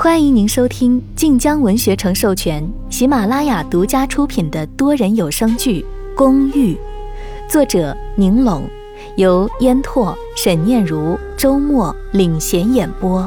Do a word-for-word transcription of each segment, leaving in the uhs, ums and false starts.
欢迎您收听晋江文学城授权、喜马拉雅独家出品的多人有声剧《公寓》，作者宁龙，由烟拓、沈念如、周末领衔演播。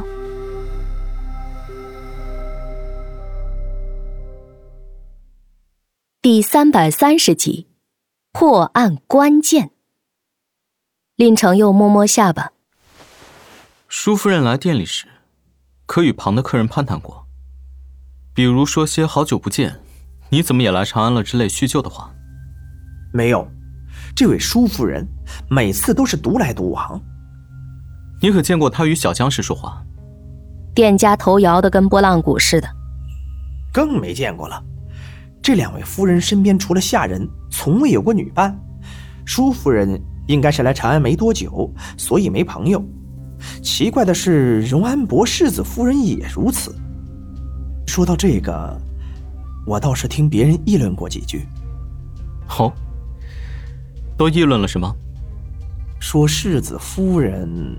第三百三十集，破案关键。令成又摸摸下巴。 舒夫人来店里时，可与旁的客人攀谈过，比如说些好久不见，你怎么也来长安了之类叙旧的话。 没有，这位舒夫人每次都是独来独往。 你可见过她与小江时说话？ 店家头摇得跟拨浪鼓似的。 更没见过了。这两位夫人身边除了下人，从未有过女伴。舒夫人应该是来长安没多久，所以没朋友。奇怪的是，荣安伯世子夫人也如此。说到这个，我倒是听别人议论过几句。 哦，都议论了什么？ 说世子夫人，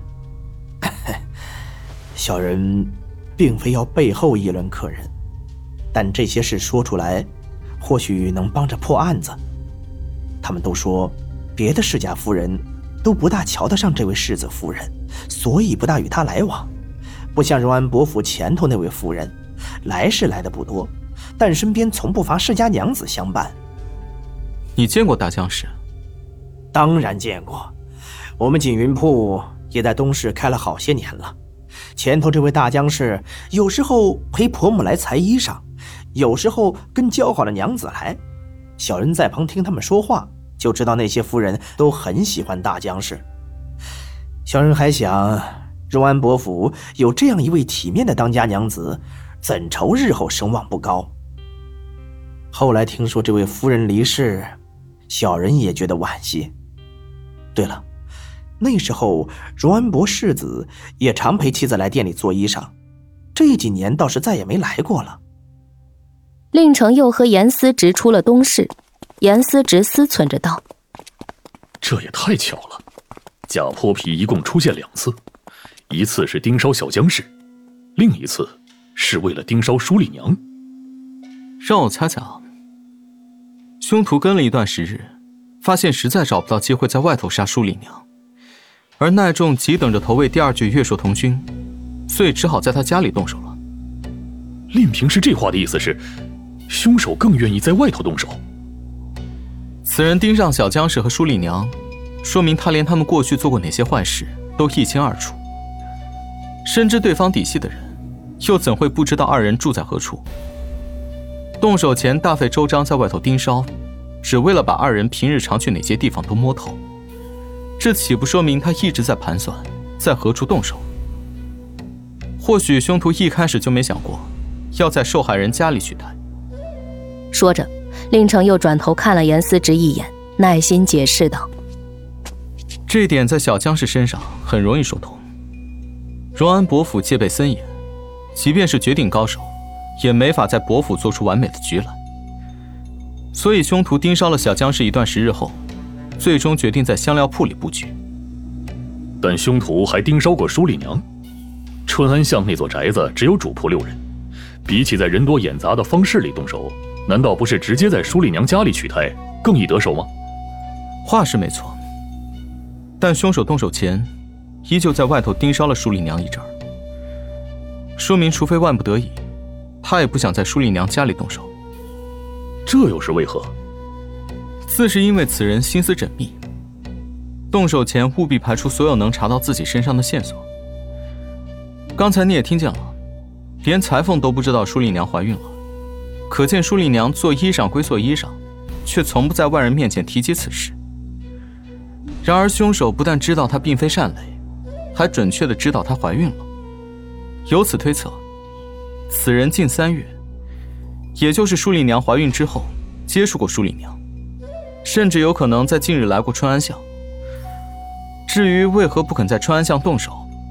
小人并非要背后议论客人，但这些事说出来，或许能帮着破案子。他们都说，别的世家夫人都不大瞧得上这位世子夫人，所以不大与他来往。不像荣安伯府前头那位夫人，来是来的不多，但身边从不乏世家娘子相伴。 你见过大江氏？ 当然见过，我们锦云铺也在东市开了好些年了。前头这位大江氏，有时候陪婆母来裁衣裳，有时候跟交好的娘子来。小人在旁听他们说话，就知道那些夫人都很喜欢大江氏。小人还想，荣安伯府有这样一位体面的当家娘子，怎愁日后声望不高。后来听说这位夫人离世，小人也觉得惋惜。对了，那时候荣安伯世子也常陪妻子来店里做衣裳，这几年倒是再也没来过了。 令成又和严思直出了东市，严思直思忖着道： 这也太巧了，假泼皮一共出现两次，一次是盯梢小江氏，另一次是为了盯梢舒丽娘。 让我猜猜啊，凶徒跟了一段时日，发现实在找不到机会在外头杀舒丽娘，而奈仲急等着投喂第二具月朔童勋，所以只好在他家里动手了。 令平是这话的意思是，凶手更愿意在外头动手。 此人盯上小江氏和舒丽娘，说明他连他们过去做过哪些坏事都一清二楚。深知对方底细的人，又怎会不知道二人住在何处？动手前大费周章在外头盯梢，只为了把二人平日常去哪些地方都摸透。这岂不说明他一直在盘算在何处动手？或许凶徒一开始就没想过要在受害人家里取态。 说着，令成又转头看了严思直一眼，耐心解释道： 这一点在小江氏身上很容易说通。荣安伯府戒备森严，即便是绝顶高手，也没法在伯府做出完美的局来。所以凶徒盯梢了小江氏一段时日后，最终决定在香料铺里布局。 但凶徒还盯梢过舒丽娘。春安巷那座宅子只有主仆六人，比起在人多眼杂的方室里动手，难道不是直接在舒丽娘家里取态更易得手吗？ 话是没错，但凶手动手前依旧在外头盯梢了舒丽娘一阵儿，说明除非万不得已，他也不想在舒丽娘家里动手。 这又是为何？ 自是因为此人心思缜密，动手前务必排除所有能查到自己身上的线索。刚才你也听见了，连裁缝都不知道舒丽娘怀孕了，可见舒丽娘做衣裳归做衣裳，却从不在外人面前提及此事。然而凶手不但知道她并非善类，还准确地知道她怀孕了。由此推测，此人近三月，也就是舒丽娘怀孕之后接触过舒丽娘，甚至有可能在近日来过春安巷。至于为何不肯在春安巷动手，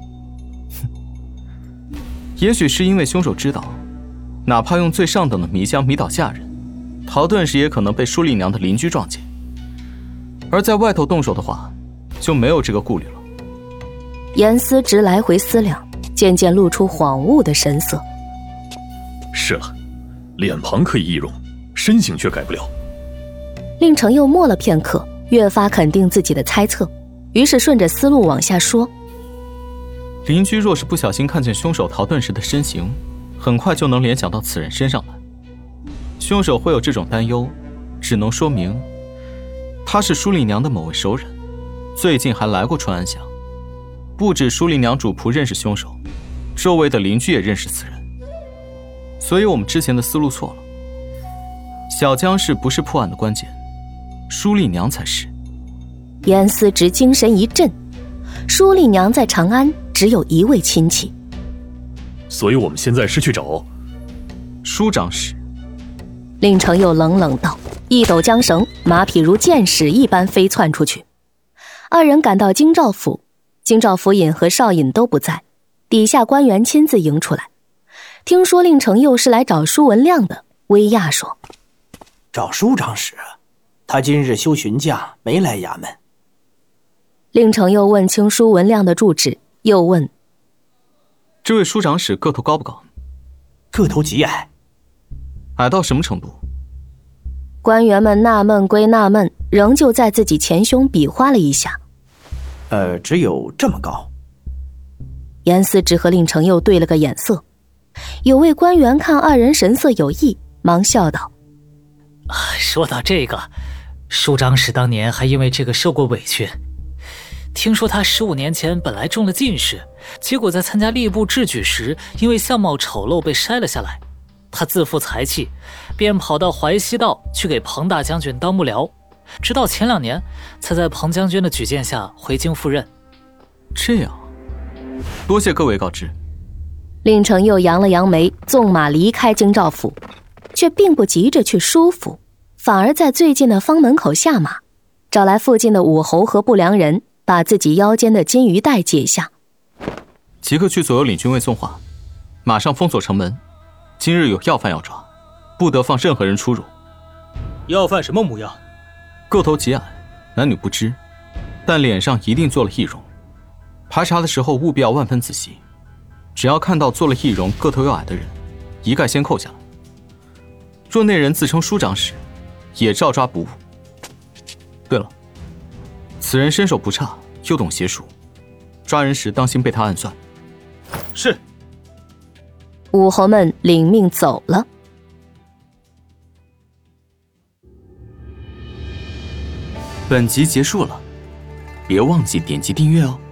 也许是因为凶手知道，哪怕用最上等的迷浆迷倒下人，逃遁时也可能被舒丽娘的邻居撞见。而在外头动手的话，就没有这个顾虑了。 严思直来回思量，渐渐露出恍悟的神色。 是了，脸庞可以易容，身形却改不了。 令程又默了片刻，越发肯定自己的猜测，于是顺着思路往下说。 邻居若是不小心看见凶手逃遁时的身形，很快就能联想到此人身上来。凶手会有这种担忧，只能说明他是舒丽娘的某位熟人，最近还来过春安乡。不止舒丽娘主仆认识凶手，周围的邻居也认识此人。所以我们之前的思路错了，小江氏不是破案的关键，舒丽娘才是。 严思直精神一振，舒丽娘在长安只有一位亲戚， 所以我们现在是去找舒长史。 令程又冷冷道，一抖缰绳，马匹如箭矢一般飞窜出去。二人赶到京兆府，京兆府尹和少尹都不在，底下官员亲自迎出来。听说令程又是来找舒文亮的，微讶说： 找舒长史，他今日休巡假，没来衙门。 令程又问清舒文亮的住址，又问： 这位舒长史个头高不高？ 个头极矮。 矮到什么程度？ 官员们纳闷归纳闷，仍旧在自己前胸比划了一下。 呃，只有这么高。 严思直和令程又对了个眼色，有位官员看二人神色有异，忙笑道： 说到这个，舒长史当年还因为这个受过委屈。听说他十五年前本来中了进士，结果在参加吏部制举时，因为相貌丑陋被筛了下来。他自负才气，便跑到淮西道去给彭大将军当幕僚，直到前两年才在彭将军的举荐下回京赴任。 这样，多谢各位告知。 令程又扬了扬眉，纵马离开京兆府，却并不急着去舒府，反而在最近的方门口下马，找来附近的武侯和不良人，把自己腰间的金鱼带解下。 即刻去左右领军卫送话，马上封锁城门。今日有要犯要抓，不得放任何人出入。 要犯什么模样？ 个头极矮，男女不知，但脸上一定做了易容。排查的时候务必要万分仔细，只要看到做了易容、个头又矮的人，一概先扣下来。若那人自称舒长史，也照抓不误。对了，此人身手不差，又懂邪术，抓人时当心被他暗算。 是。 武侯们领命走了。 本集结束了，别忘记点击订阅哦。